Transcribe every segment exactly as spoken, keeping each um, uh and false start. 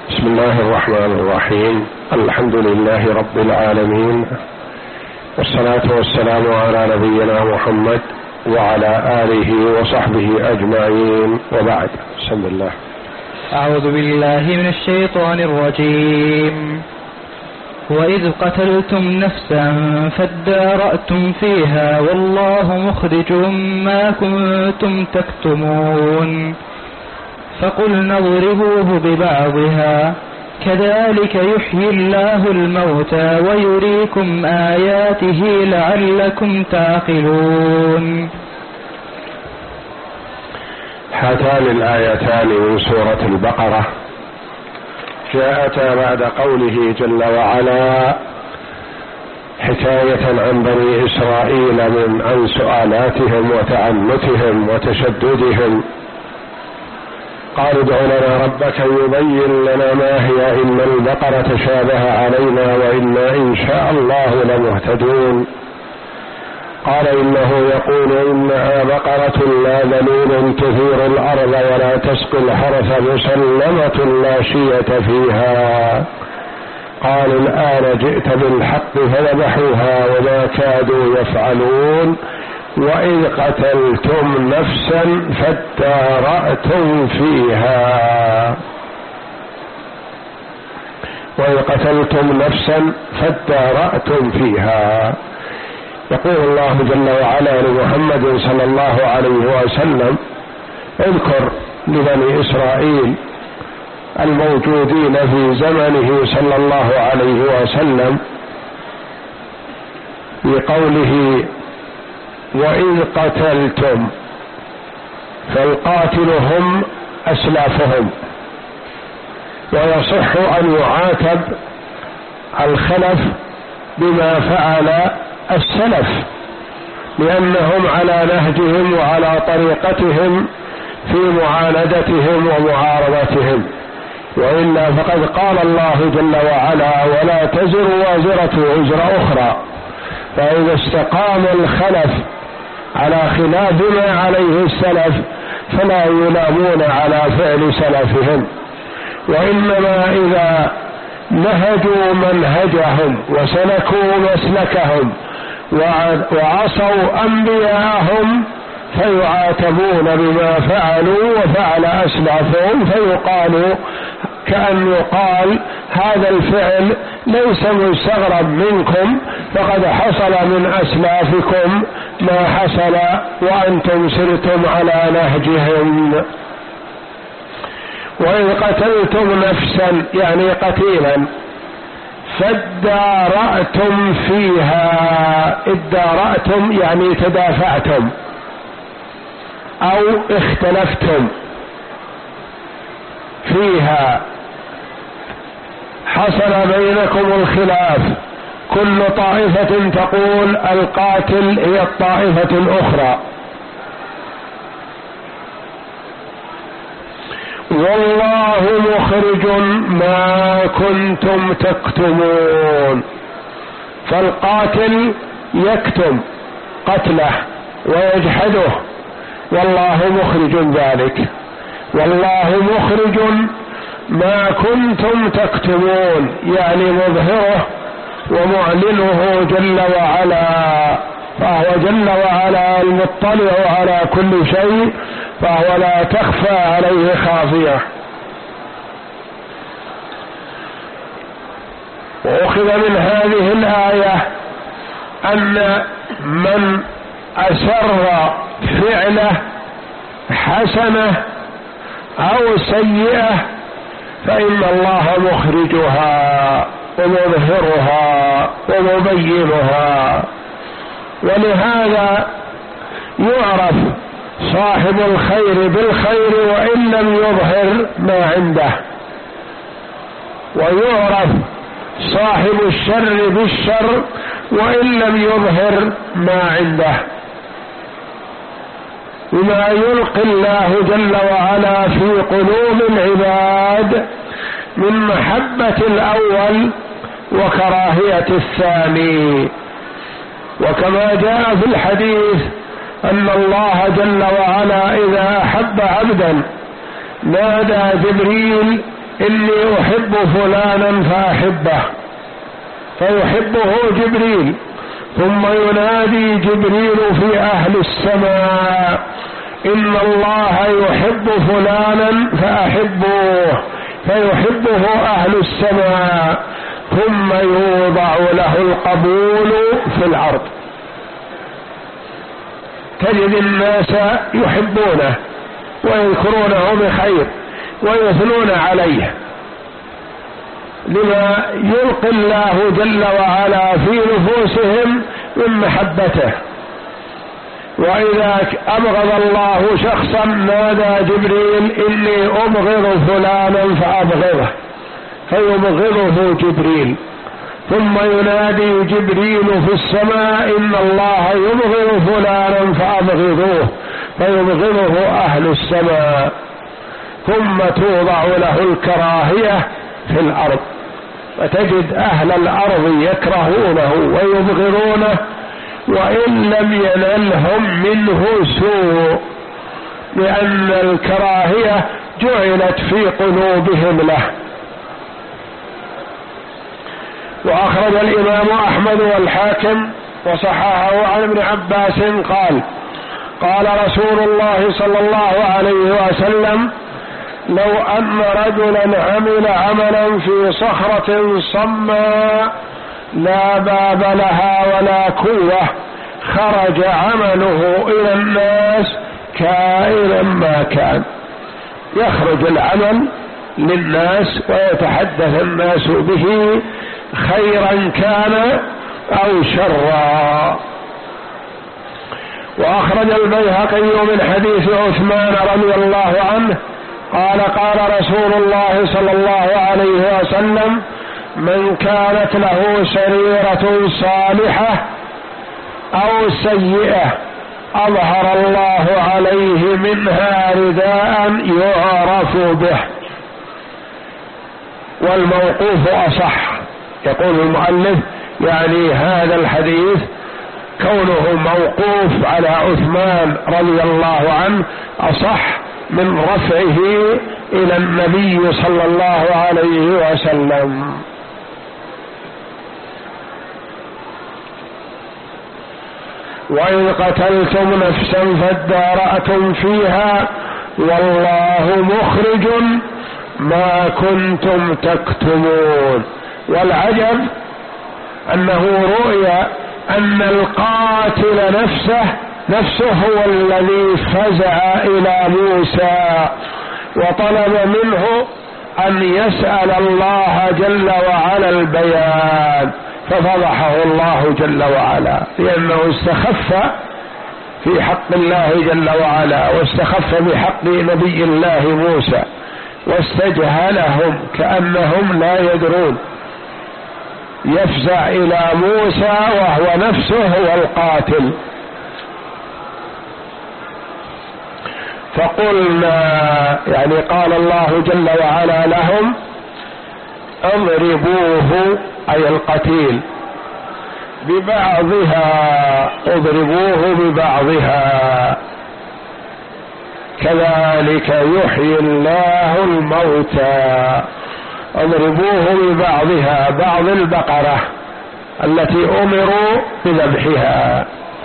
بسم الله الرحمن الرحيم. الحمد لله رب العالمين، والصلاة والسلام على نبينا محمد وعلى آله وصحبه أجمعين، وبعد. بسم الله. أعوذ بالله من الشيطان الرجيم. وإذ قتلتم نفسا فادارأتم فيها والله مخرج ما كنتم تكتمون فقلنا اضربوه ببعضها كذلك يحيي الله الموتى ويريكم آياته لعلكم تعقلون. هاتان الآيتان من سورة البقرة جاءتا بعد قوله جل وعلا حكاية عن بني إسرائيل من عن سؤالاتهم وتعنتهم وتشددهم. قالوا ادع لنا ربك يبين لنا ما هي إن البقرة تشابه علينا وإنا إن شاء الله لمهتدون. قال إنه يقول إنها بقرة لا ذلول تثير الأرض ولا تسقي الحرث مسلمة لا شية فيها. قالوا الآن جئت بالحق فذبحوها وما كادوا يفعلون وإذ قتلتم نفسا فادارأتم فيها وإذ قتلتم نفسا فادارأتم فيها. يقول الله جل وعلا لمحمد صلى الله عليه وسلم اذكر لبني إسرائيل الموجودين في زمنه صلى الله عليه وسلم بقوله وإذ قتلتم، فالقاتل هم أسلافهم، ويصح أن يعاتب الخلف بما فعل السلف لأنهم على نهجهم وعلى طريقتهم في معاندتهم ومعارضتهم، وإلا فقد قال الله جل وعلا ولا تزر وازرة وزر أخرى. فإذا استقام الخلف على خلاف ما عليه السلف فلا يلامون على فعل سلفهم، وإنما إذا نهجوا منهجهم وسلكوا مسلكهم وعصوا أنبياءهم فيعاتبون بما فعلوا وفعل أسلافهم، فيقال كأن يقال هذا الفعل ليس مستغرب منكم فقد حصل من أسلافكم ما حصل وأنتم سرتم على نهجهم. وإذ قتلتم نفسا يعني قتيلا فادارأتم فيها، ادارأتم يعني تدافعتم أو اختلفتم فيها، حصل بينكم الخلاف، كل طائفة تقول القاتل هي الطائفة الأخرى. والله مخرج ما كنتم تكتمون، فالقاتل يكتم قتله ويجحده والله مخرج ذلك. والله مخرج ما كنتم تكتمون يعني مظهره ومعلنه جل وعلا، فهو جل وعلا المطلع على كل شيء فهو لا تخفى عليه خافية. وأخذ من هذه الآية أن من أسر فعله حسنة أو سيئة فإن الله مخرجها ومظهرها ومبينها، ولهذا يعرف صاحب الخير بالخير وإن لم يظهر ما عنده، ويعرف صاحب الشر بالشر وإن لم يظهر ما عنده، بما يلقي الله جل وعلا في قلوب العباد من محبة الأول وكراهية الثاني. وكما جاء في الحديث أن الله جل وعلا إذا أحب عبدا نادى جبريل إني أحب فلانا فأحبه، فيحبه جبريل، ثم ينادي جبريل في أهل السماء إن الله يحب فلانا فأحبوه، فيحبه أهل السماء، ثم يوضع له القبول في الأرض. تجد الناس يحبونه ويذكرونه بخير ويثنون عليه، لما يلقي الله جل وعلا في نفوسهم من محبته. وإذا أبغض الله شخصا نادى جبريل إني أبغض فلانا فأبغضه، فيبغضه جبريل، ثم ينادي جبريل في السماء إن الله يبغض فلانا فأبغضوه، فيبغضه أهل السماء، ثم توضع له الكراهية في الأرض، فتجد أهل الأرض يكرهونه ويبغضونه وإن لم ينلهم منه سوء، لأن الكراهية جعلت في قلوبهم له. وأخرج الإمام أحمد والحاكم وصححه عن ابن عباس قال قال رسول الله صلى الله عليه وسلم لو أن رجلا عمل عملا في صخرة صماء لا باب لها ولا قوة خرج عمله إلى الناس كائنا ما كان، يخرج العمل للناس ويتحدث الناس به خيرا كان أو شرا. وأخرج البيهقي من حديث عثمان رضي الله عنه قال قال رسول الله صلى الله عليه وسلم من كانت له سريرة صالحة أو سيئة أظهر الله عليه منها رداء يعرف به. والموقوف أصح. يقول المؤلف يعني هذا الحديث كونه موقوف على عثمان رضي الله عنه أصح من رفعه إلى النبي صلى الله عليه وسلم. وإن قتلتم نفسا فادارأتم فيها والله مخرج ما كنتم تكتمون. والعجب أنه رؤي أن القاتل نفسه نفسه هو الذي فزع إلى موسى وطلب منه أن يسأل الله جل وعلا البيان، ففضحه الله جل وعلا لأنه استخف في حق الله جل وعلا واستخف بحق نبي الله موسى واستجهلهم كأنهم لا يدرون، يفزع إلى موسى وهو نفسه هو القاتل. فقلنا يعني قال الله جل وعلا لهم اضربوه أي القتيل ببعضها، اضربوه ببعضها كذلك يحيي الله الموتى. اضربوه ببعضها، بعض البقرة التي أمروا بذبحها.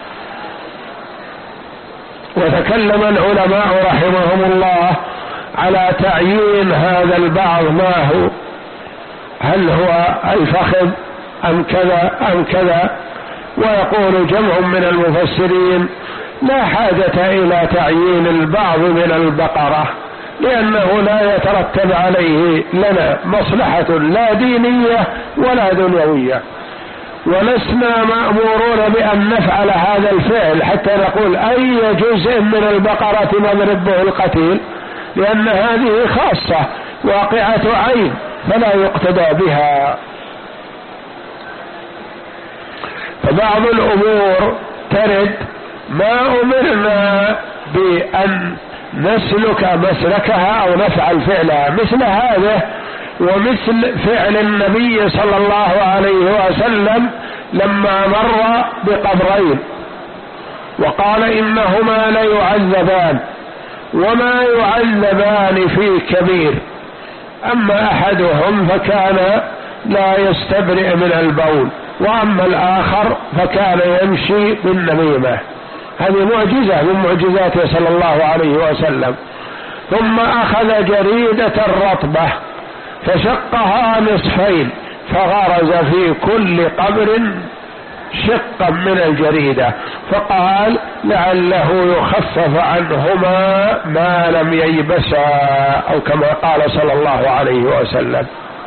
وتكلم العلماء رحمهم الله على تعيين هذا البعض ما هو، هل هو الفخذ أم كذا أم كذا. ويقول جمع من المفسرين لا حاجة إلى تعيين البعض من البقرة لأنه لا يترتب عليه لنا مصلحة لا دينية ولا دنيوية، ولسنا مأمورون بأن نفعل هذا الفعل حتى نقول أي جزء من البقرة نضرب به القتيل، لأن هذه خاصة واقعة عين فلا يقتدى بها. فبعض الأمور ترد ما أمرنا بأن نسلك مسلكها أو نفعل فعلها، مثل هذا ومثل فعل النبي صلى الله عليه وسلم لما مر بقبرين وقال إنهما لا يعذبان وما يعذبان في كبير، أما أحدهم فكان لا يستبرئ من البول، وأما الآخر فكان يمشي بالنميمة. هذه معجزة من معجزاته صلى الله عليه وسلم. ثم أخذ جريدة رطبة فشقها نصفين فغرز في كل قبر شقا من الجريدة، فقال لعله يخفف عنهما ما لم ييبسا، أو كما قال صلى الله عليه وسلم.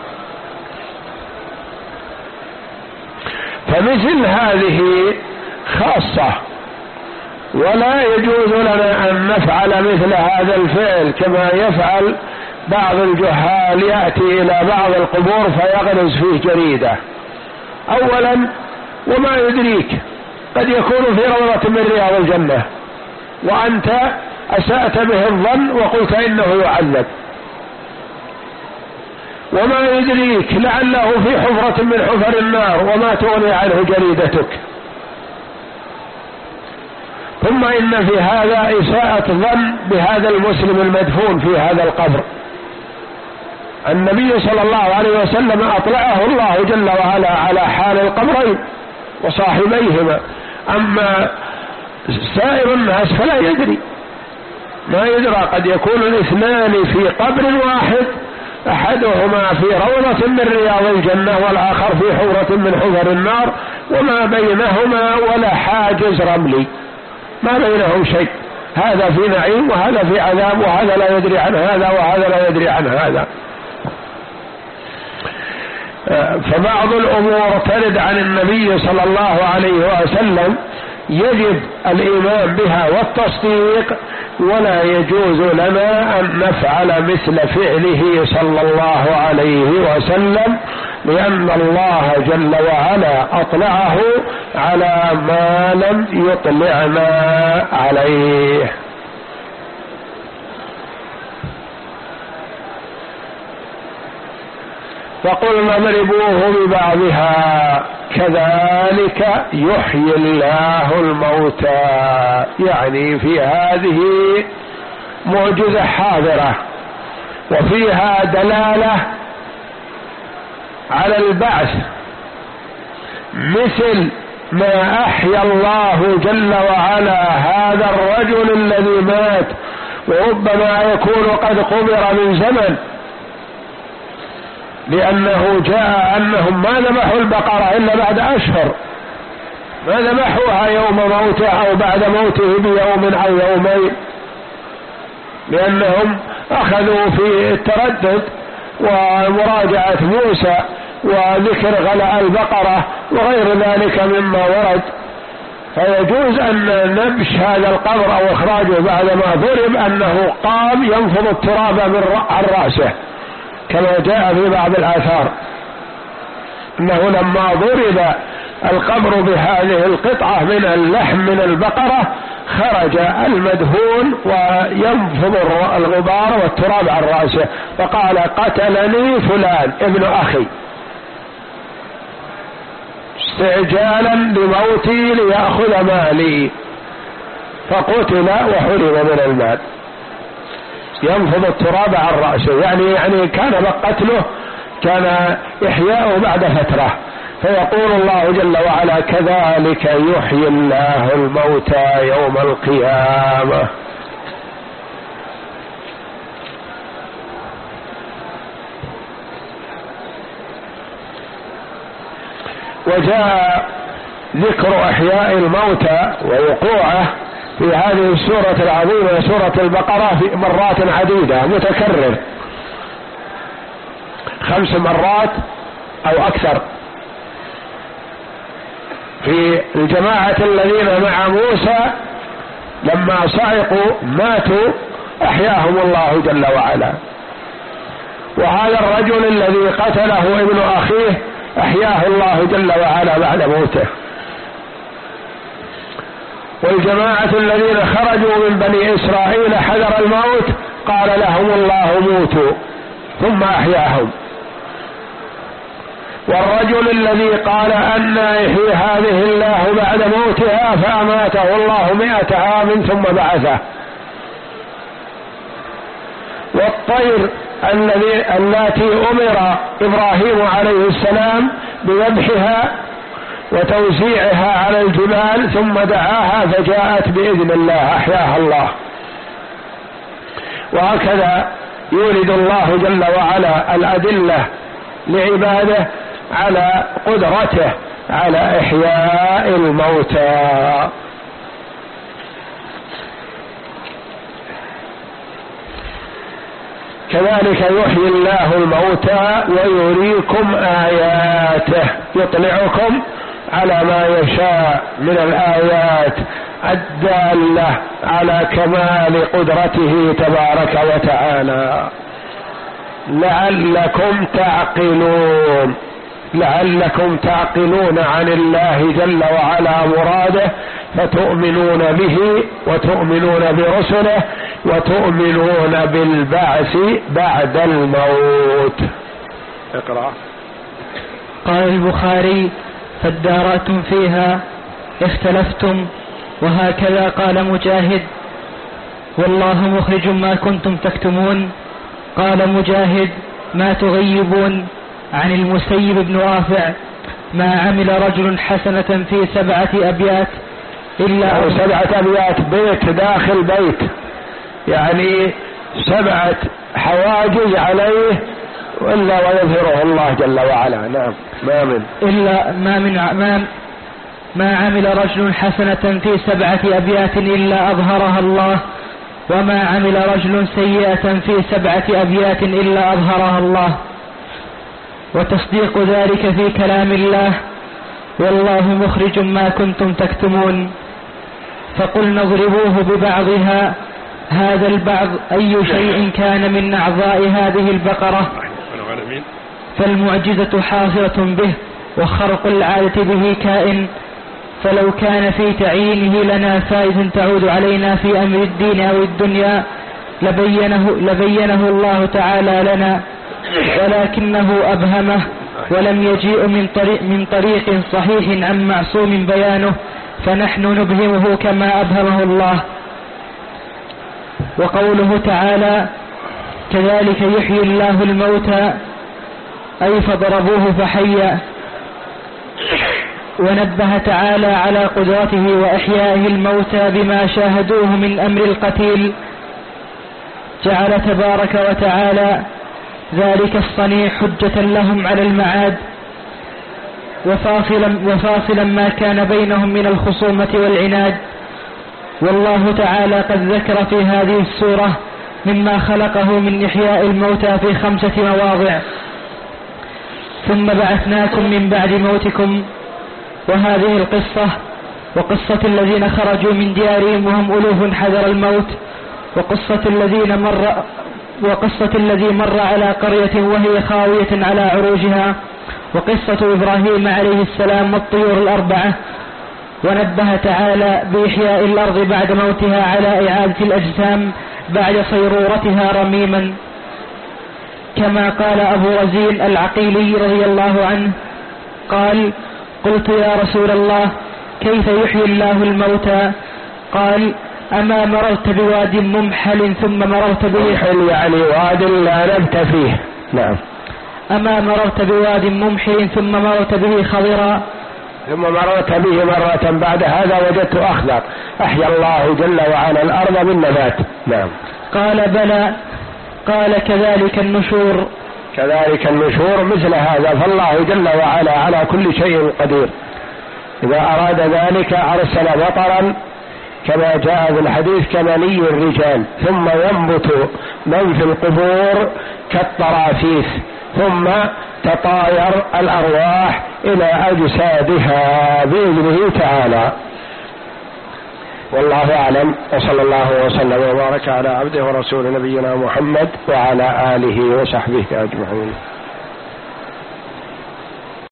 فمثل هذه خاصة، ولا يجوز لنا أن نفعل مثل هذا الفعل كما يفعل بعض الجهال، يأتي إلى بعض القبور فيغرز فيه جريدة. أولا وما يدريك، قد يكون في روضة من رياض الجنة وأنت أسأت به الظن وقلت إنه يعذب، وما يدريك لعله في حفرة من حفر النار وما تغني عنه جريدتك. ثم إن في هذا إساءة ظن بهذا المسلم المدفون في هذا القبر. النبي صلى الله عليه وسلم أطلعه الله جل وعلا على حال القبرين وصاحبيهما، أما سائر الناس فلا يدري، ما يدرى، قد يكون الاثنان في قبر واحد، أحدهما في روضة من رياض الجنة والآخر في حفرة من حفر النار، وما بينهما ولا حاجز رملي، ما بينهم شيء، هذا في نعيم وهذا في عذاب، وهذا لا يدري عن هذا وهذا لا يدري عن هذا. فبعض الأمور ترد عن النبي صلى الله عليه وسلم يجب الإيمان بها والتصديق، ولا يجوز لنا أن نفعل مثل فعله صلى الله عليه وسلم، لأن الله جل وعلا أطلعه على ما لم يطلعنا عليه. فقلنا اضربوه ببعضها كذلك يحيي الله الموتى، يعني في هذه معجزة حاضرة وفيها دلالة على البعث، مثل ما أحيا الله جل وعلا هذا الرجل الذي مات وربما يكون قد قبر من زمن، لأنه جاء أنهم ما ذبحوا البقرة إلا بعد أشهر، ما ذبحوها يوم موته أو بعد موته بيوم أو يومين، لأنهم أخذوا في التردد ومراجعة موسى وذكر غلاء البقرة وغير ذلك مما ورد. فيجوز أن نبش هذا القبر أو إخراجه بعدما ضرب أنه قام ينفض التراب من عن رأسه، كما جاء في بعض الآثار أنه لما ضرب القبر بهذه القطعة من اللحم من البقرة خرج المدفون وينفض الغبار والتراب عن رأسه، فقال قتلني فلان ابن أخي استعجالا لموتي ليأخذ مالي، فقتل وحرم من المال، ينفض التراب عن رأسه، يعني يعني كان قتله كان إحياؤه بعد فترة. فيقول الله جل وعلا كذلك يحيي الله الموتى يوم القيامة. وجاء ذكر إحياء الموتى ووقوعه في هذه السورة العظيمة سورة البقرة في مرات عديدة متكرر، خمس مرات أو أكثر. في الجماعة الذين مع موسى لما صعقوا ماتوا أحياهم الله جل وعلا، وهذا الرجل الذي قتله ابن أخيه أحياه الله جل وعلا بعد موته. والجماعة الذين خرجوا من بني إسرائيل حذر الموت قال لهم الله موتوا ثم أحياهم. والرجل الذي قال أن يحيي هذه الله بعد موتها فأماته الله مئة عام ثم بعثه. والطير التي أمر إبراهيم عليه السلام بذبحها وتوزيعها على الجبال ثم دعاها فجاءت بإذن الله أحياها الله. وهكذا يولد الله جل وعلا الأدلة لعباده على قدرته على إحياء الموتى. كذلك يحيي الله الموتى ويريكم آياته، يطلعكم على ما يشاء من الآيات الدالة على كمال قدرته تبارك وتعالى لعلكم تعقلون، لعلكم تعقلون عن الله جل وعلا مراده فتؤمنون به وتؤمنون برسله وتؤمنون بالبعث بعد الموت. اقرأ. قال البخاري: فادارأتم فيها اختلفتم. وهكذا قال مجاهد: والله مخرج ما كنتم تكتمون. قال مجاهد: ما تغيبون. عن المسيب بن رافع: ما عمل رجل حسنة في سبعة أبيات إلا يعني سبعة أبيات بيت داخل بيت، يعني سبعة حواجز عليه إلا ويظهره الله جل وعلا. نعم. ما من إلا ما من ما, ما عمل رجل حسنة في سبعة أبيات إلا أظهرها الله، وما عمل رجل سيئة في سبعة أبيات إلا أظهرها الله. وتصديق ذلك في كلام الله: والله مخرج ما كنتم تكتمون. فقلنا اضربوه ببعضها. هذا البعض أي شيء كان من أعضاء هذه البقرة، فالمعجزة حاصلة به وخرق العادة به كائن. فلو كان في تعيينه لنا فائدة تعود علينا في أمر الدين أو الدنيا لبينه, لبينه الله تعالى لنا، ولكنه أبهمه ولم يجيء من طريق, من طريق صحيح عن معصوم بيانه، فنحن نبهمه كما أبهمه الله. وقوله تعالى: كذلك يحيي الله الموتى، أي فضربوه فحيا. ونبه تعالى على قدرته وإحيائه الموتى بما شاهدوه من أمر القتيل. جعل تبارك وتعالى ذلك الصنيع حجة لهم على المعاد، وفاصلا, وفاصلا ما كان بينهم من الخصومة والعناد. والله تعالى قد ذكر في هذه السورة مما خلقه من إحياء الموتى في خمسة مواضع: ثم بعثناكم من بعد موتكم. وهذه القصة وقصة الذين خرجوا من ديارهم وهم ألوف حذر الموت، وقصة الذين مر وقصة الذي مر على قرية وهي خاوية على عروجها، وقصة إبراهيم عليه السلام والطيور الأربعة. ونبه تعالى بإحياء الأرض بعد موتها على إعادة الأجسام بعد صيرورتها رميما، كما قال أبو رزين العقيلي رضي الله عنه قال: قلت يا رسول الله كيف يحيي الله الموتى؟ قال: أما مررت بواد ممحل ثم مررت به ممحل يعني واد لا نبت فيه. نعم. أما مررت بواد ممحل ثم مررت به خضرا ثم مررت به مرة بعد هذا وجدت أخضر، أحيا الله جل وعلا الأرض بالنبات. نعم. قال: بلى. قال: كذلك النشور. كذلك النشور مثل هذا، فالله جل وعلا على كل شيء قدير. إذا أراد ذلك أرسل مطرا كما جاء في الحديث كمني الرجال، ثم ينبت من في القبور كالطرافيس، ثم تطاير الأرواح إلى أجسادها بإذنه تعالى. والله أعلم، وصلى الله وسلم وبارك على عبده ورسول نبينا محمد وعلى آله وصحبه أجمعين.